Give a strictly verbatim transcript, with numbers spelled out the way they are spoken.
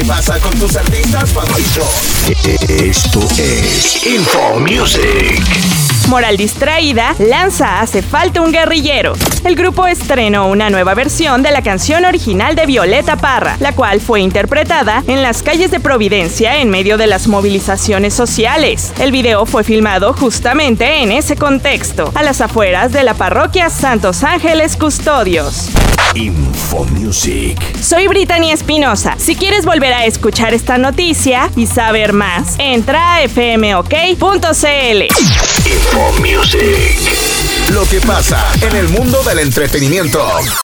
que pasa con tus artistas favoritos. Esto es Info Music. Moral distraída lanza Hace falta un guerrillero. El grupo estrenó una nueva versión de la canción original de Violeta Parra, la cual fue interpretada en las calles de Providencia en medio de las movilizaciones sociales. El video fue filmado justamente en ese contexto, a las afueras de la parroquia Santos Ángeles Custodios. Info Music. Soy Brittany Espinosa. Si quieres volver a escuchar esta noticia y saber más, entra a f m o k punto c l. Info Music. Lo que pasa en el mundo del entretenimiento.